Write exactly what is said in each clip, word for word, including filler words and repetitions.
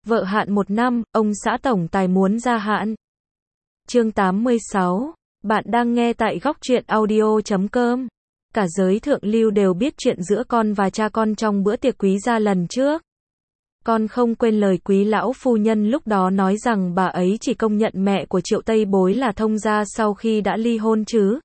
Vợ hạn một năm, ông xã tổng tài muốn gia hạn. Chương tám mươi sáu. Bạn đang nghe tại góc truyện audio chấm com. Cả giới thượng lưu đều biết chuyện giữa con và cha con trong bữa tiệc quý gia lần trước. Con không quên lời quý lão phu nhân lúc đó nói rằng bà ấy chỉ công nhận mẹ của Triệu Tây Bối là thông gia sau khi đã ly hôn chứ.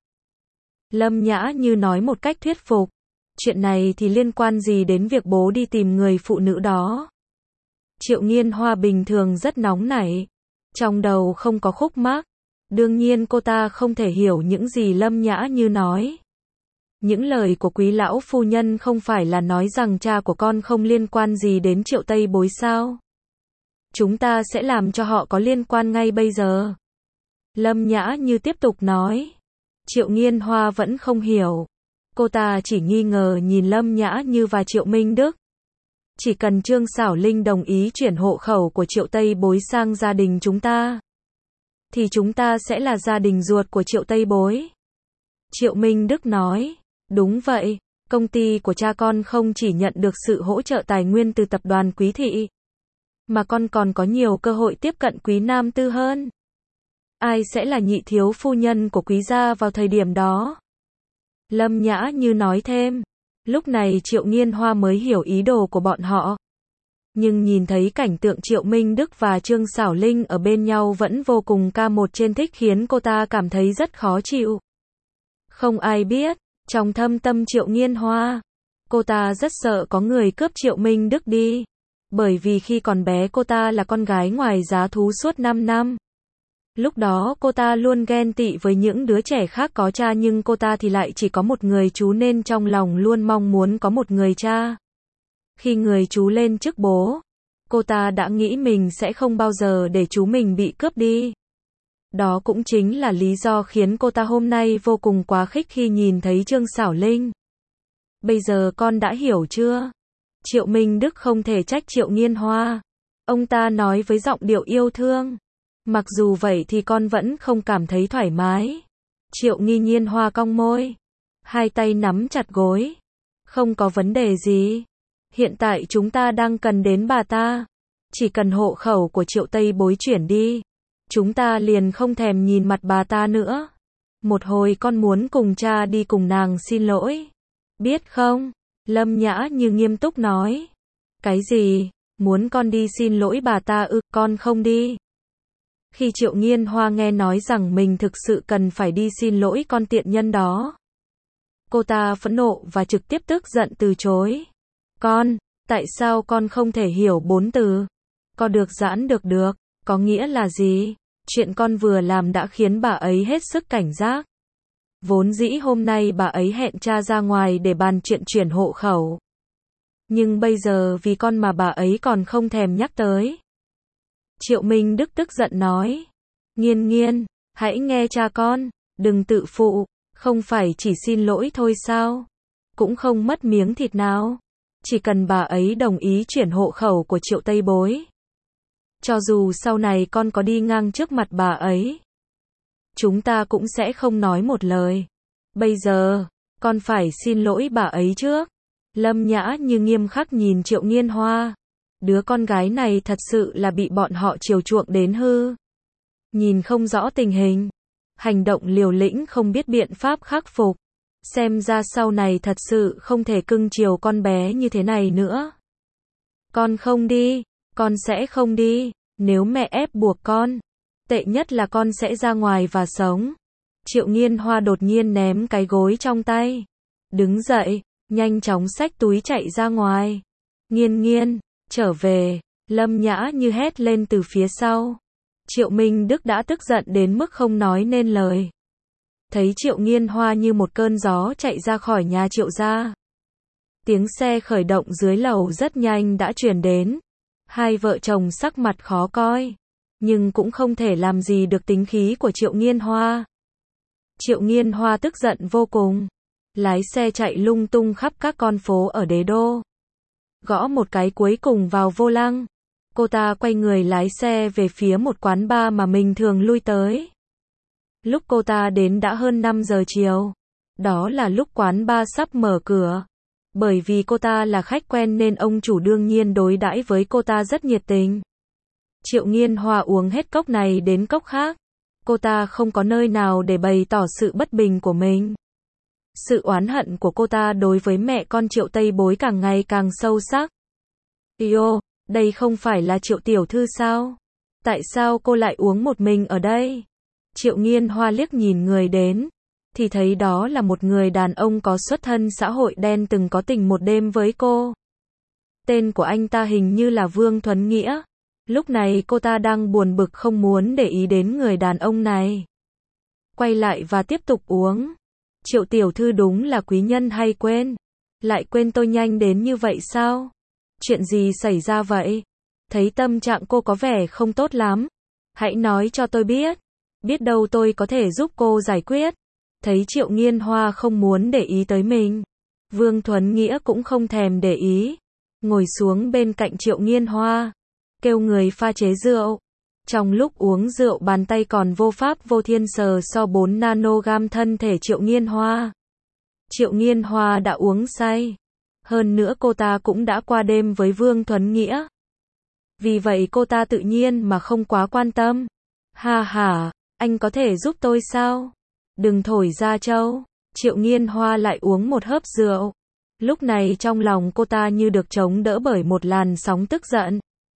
Lâm Nhã Như nói một cách thuyết phục. Chuyện này thì liên quan gì đến việc bố đi tìm người phụ nữ đó? Triệu Nghiên Hoa bình thường rất nóng nảy. Trong đầu không có khúc mắc. Đương nhiên cô ta không thể hiểu những gì Lâm Nhã Như nói. Những lời của quý lão phu nhân không phải là nói rằng cha của con không liên quan gì đến Triệu Tây Bối sao? Chúng ta sẽ làm cho họ có liên quan ngay bây giờ. Lâm Nhã Như tiếp tục nói. Triệu Nghiên Hoa vẫn không hiểu. Cô ta chỉ nghi ngờ nhìn Lâm Nhã Như và Triệu Minh Đức. Chỉ cần Trương Xảo Linh đồng ý chuyển hộ khẩu của Triệu Tây Bối sang gia đình chúng ta, thì chúng ta sẽ là gia đình ruột của Triệu Tây Bối. Triệu Minh Đức nói. Đúng vậy, công ty của cha con không chỉ nhận được sự hỗ trợ tài nguyên từ tập đoàn Quý Thị, mà con còn có nhiều cơ hội tiếp cận quý nam tư hơn. Ai sẽ là nhị thiếu phu nhân của quý gia vào thời điểm đó? Lâm Nhã Như nói thêm. Lúc này Triệu Nghiên Hoa mới hiểu ý đồ của bọn họ. Nhưng nhìn thấy cảnh tượng Triệu Minh Đức và Trương Xảo Linh ở bên nhau vẫn vô cùng ca một trên thích khiến cô ta cảm thấy rất khó chịu. Không ai biết, trong thâm tâm Triệu Nghiên Hoa, cô ta rất sợ có người cướp Triệu Minh Đức đi. Bởi vì khi còn bé cô ta là con gái ngoài giá thú suốt năm năm. Lúc đó cô ta luôn ghen tị với những đứa trẻ khác có cha nhưng cô ta thì lại chỉ có một người chú nên trong lòng luôn mong muốn có một người cha. Khi người chú lên chức bố, cô ta đã nghĩ mình sẽ không bao giờ để chú mình bị cướp đi. Đó cũng chính là lý do khiến cô ta hôm nay vô cùng quá khích khi nhìn thấy Trương Xảo Linh. Bây giờ con đã hiểu chưa? Triệu Minh Đức không thể trách Triệu Nghiên Hoa. Ông ta nói với giọng điệu yêu thương. Mặc dù vậy thì con vẫn không cảm thấy thoải mái. Triệu Nghi Nhiên Hoa cong môi. Hai tay nắm chặt gối. Không có vấn đề gì. Hiện tại chúng ta đang cần đến bà ta. Chỉ cần hộ khẩu của Triệu Tây Bối chuyển đi, chúng ta liền không thèm nhìn mặt bà ta nữa. Một hồi con muốn cùng cha đi cùng nàng xin lỗi. Biết không? Lâm Nhã Như nghiêm túc nói. Cái gì? Muốn con đi xin lỗi bà ta ư? Con không đi. Khi Triệu Nghiên Hoa nghe nói rằng mình thực sự cần phải đi xin lỗi con tiện nhân đó, cô ta phẫn nộ và trực tiếp tức giận từ chối. Con, tại sao con không thể hiểu bốn từ? Có được giãn được được, có nghĩa là gì? Chuyện con vừa làm đã khiến bà ấy hết sức cảnh giác. Vốn dĩ hôm nay bà ấy hẹn cha ra ngoài để bàn chuyện chuyển hộ khẩu. Nhưng bây giờ vì con mà bà ấy còn không thèm nhắc tới. Triệu Minh Đức tức giận nói. Nghiên Nghiên, hãy nghe cha con, đừng tự phụ, không phải chỉ xin lỗi thôi sao? Cũng không mất miếng thịt nào. Chỉ cần bà ấy đồng ý chuyển hộ khẩu của Triệu Tây Bối. Cho dù sau này con có đi ngang trước mặt bà ấy, chúng ta cũng sẽ không nói một lời. Bây giờ, con phải xin lỗi bà ấy trước. Lâm Nhã Như nghiêm khắc nhìn Triệu Nghiên Hoa. Đứa con gái này thật sự là bị bọn họ chiều chuộng đến hư. Nhìn không rõ tình hình. Hành động liều lĩnh không biết biện pháp khắc phục. Xem ra sau này thật sự không thể cưng chiều con bé như thế này nữa. Con không đi. Con sẽ không đi. Nếu mẹ ép buộc con, tệ nhất là con sẽ ra ngoài và sống. Triệu Nghiên Hoa đột nhiên ném cái gối trong tay. Đứng dậy, nhanh chóng xách túi chạy ra ngoài. Nghiên Nghiên, trở về. Lâm Nhã Như hét lên từ phía sau. Triệu Minh Đức đã tức giận đến mức không nói nên lời. Thấy Triệu Nghiên Hoa như một cơn gió chạy ra khỏi nhà Triệu gia. Tiếng xe khởi động dưới lầu rất nhanh đã truyền đến. Hai vợ chồng sắc mặt khó coi, nhưng cũng không thể làm gì được tính khí của Triệu Nghiên Hoa. Triệu Nghiên Hoa tức giận vô cùng, lái xe chạy lung tung khắp các con phố ở đế đô. Gõ một cái cuối cùng vào vô lăng, cô ta quay người lái xe về phía một quán bar mà mình thường lui tới. Lúc cô ta đến đã hơn năm giờ chiều. Đó là lúc quán bar sắp mở cửa. Bởi vì cô ta là khách quen nên ông chủ đương nhiên đối đãi với cô ta rất nhiệt tình. Triệu Nghiên Hoa uống hết cốc này đến cốc khác. Cô ta không có nơi nào để bày tỏ sự bất bình của mình. Sự oán hận của cô ta đối với mẹ con Triệu Tây Bối càng ngày càng sâu sắc. Yêu, đây không phải là Triệu tiểu thư sao? Tại sao cô lại uống một mình ở đây? Triệu Nghiên Hoa liếc nhìn người đến, thì thấy đó là một người đàn ông có xuất thân xã hội đen từng có tình một đêm với cô. Tên của anh ta hình như là Vương Thuấn Nghĩa. Lúc này cô ta đang buồn bực không muốn để ý đến người đàn ông này. Quay lại và tiếp tục uống. Triệu tiểu thư đúng là quý nhân hay quên. Lại quên tôi nhanh đến như vậy sao? Chuyện gì xảy ra vậy? Thấy tâm trạng cô có vẻ không tốt lắm. Hãy nói cho tôi biết. Biết đâu tôi có thể giúp cô giải quyết. Thấy Triệu Nghiên Hoa không muốn để ý tới mình. Vương Thuấn Nghĩa cũng không thèm để ý. Ngồi xuống bên cạnh Triệu Nghiên Hoa. Kêu người pha chế rượu. Trong lúc uống rượu bàn tay còn vô pháp vô thiên sờ so bốn nanogam thân thể Triệu Nghiên Hoa. Triệu Nghiên Hoa đã uống say. Hơn nữa cô ta cũng đã qua đêm với Vương Thuấn Nghĩa. Vì vậy cô ta tự nhiên mà không quá quan tâm. Ha ha, anh có thể giúp tôi sao? Đừng thổi ra trâu. Triệu Nghiên Hoa lại uống một hớp rượu. Lúc này trong lòng cô ta như được chống đỡ bởi một làn sóng tức giận.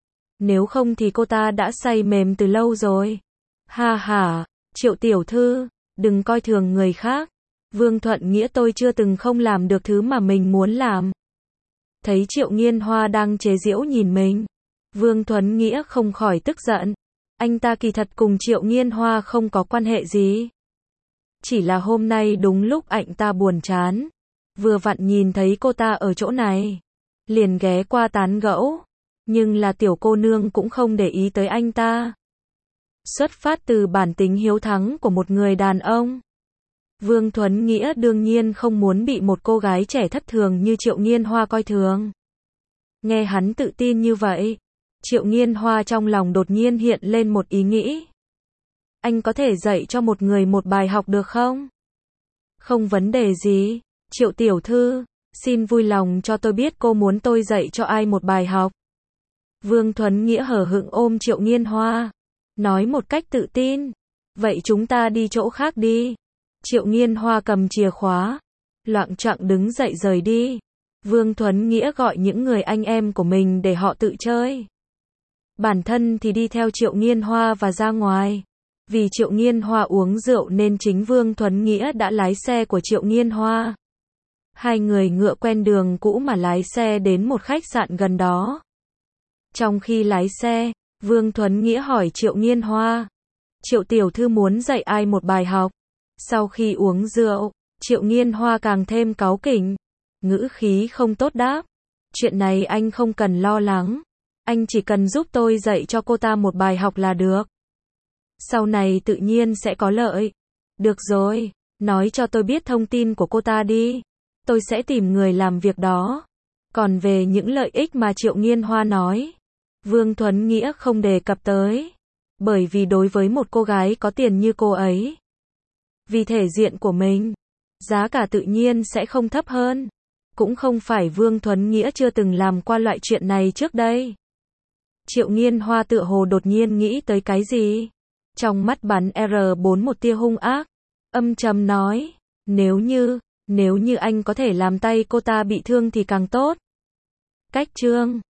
Nếu không thì cô ta đã say mềm từ lâu rồi. Ha ha, Triệu tiểu thư, đừng coi thường người khác. Vương Thuận Nghĩa tôi chưa từng không làm được thứ mà mình muốn làm. Thấy Triệu Nghiên Hoa đang chế giễu nhìn mình. Vương Thuấn Nghĩa không khỏi tức giận. Anh ta kỳ thật cùng Triệu Nghiên Hoa không có quan hệ gì. Chỉ là hôm nay đúng lúc anh ta buồn chán. Vừa vặn nhìn thấy cô ta ở chỗ này. Liền ghé qua tán gẫu. Nhưng là tiểu cô nương cũng không để ý tới anh ta. Xuất phát từ bản tính hiếu thắng của một người đàn ông. Vương Thuấn Nghĩa đương nhiên không muốn bị một cô gái trẻ thất thường như Triệu Nghiên Hoa coi thường. Nghe hắn tự tin như vậy. Triệu Nghiên Hoa trong lòng đột nhiên hiện lên một ý nghĩ. Anh có thể dạy cho một người một bài học được không? Không vấn đề gì. Triệu tiểu thư, xin vui lòng cho tôi biết cô muốn tôi dạy cho ai một bài học. Vương Thuấn Nghĩa hở hững ôm Triệu Nghiên Hoa. Nói một cách tự tin. Vậy chúng ta đi chỗ khác đi. Triệu Nghiên Hoa cầm chìa khóa. Loạng choạng đứng dậy rời đi. Vương Thuấn Nghĩa gọi những người anh em của mình để họ tự chơi. Bản thân thì đi theo Triệu Nghiên Hoa và ra ngoài. Vì Triệu Nghiên Hoa uống rượu nên chính Vương Thuấn Nghĩa đã lái xe của Triệu Nghiên Hoa. Hai người ngựa quen đường cũ mà lái xe đến một khách sạn gần đó. Trong khi lái xe, Vương Thuấn Nghĩa hỏi Triệu Nghiên Hoa. Triệu tiểu thư muốn dạy ai một bài học? Sau khi uống rượu, Triệu Nghiên Hoa càng thêm cáu kỉnh. Ngữ khí không tốt đáp. Chuyện này anh không cần lo lắng. Anh chỉ cần giúp tôi dạy cho cô ta một bài học là được. Sau này tự nhiên sẽ có lợi. Được rồi, nói cho tôi biết thông tin của cô ta đi. Tôi sẽ tìm người làm việc đó. Còn về những lợi ích mà Triệu Nghiên Hoa nói, Vương Thuấn Nghĩa không đề cập tới. Bởi vì đối với một cô gái có tiền như cô ấy, vì thể diện của mình, giá cả tự nhiên sẽ không thấp hơn. Cũng không phải Vương Thuấn Nghĩa chưa từng làm qua loại chuyện này trước đây. Triệu Nghiên Hoa tựa hồ đột nhiên nghĩ tới cái gì. Trong mắt bắn R bốn một tia hung ác. Âm trầm nói. Nếu như, nếu như anh có thể làm tay cô ta bị thương thì càng tốt. Cách chương